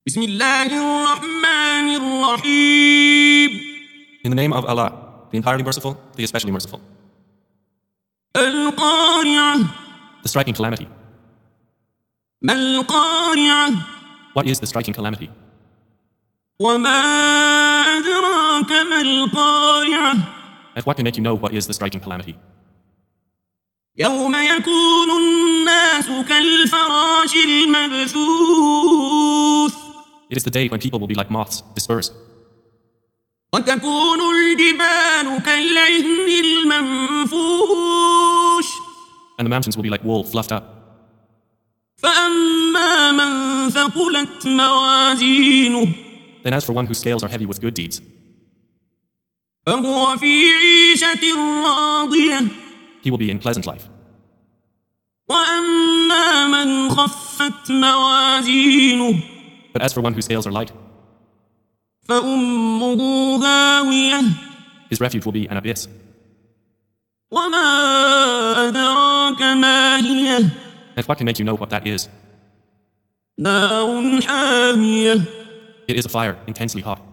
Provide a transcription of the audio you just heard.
بسم الله الرحمن الرحيم. In the name of Allah, the entirely merciful, the especially merciful. القارعة. The striking calamity. ما القارعة؟ What is the striking calamity? وما أدراك ما القارعة؟ And what can make you know what is the striking calamity? يوم يكون الناس كالفراش المبثوث. It is the day when people will be like moths, dispersed. وتكون الجبال كالعهن المنفوش. And the mountains will be like wool fluffed up. فأما من ثقلت موازينه. Then as for one whose scales are heavy with good deeds, فهو في عيشة راضية. he will be in pleasant life. وأما من خفت موازينه. But as for one whose scales are light, فأمه هاوية. his refuge will be an abyss. وما أدراك ما هي. And what can make you know what that is? نار حامية. It is a fire, intensely hot.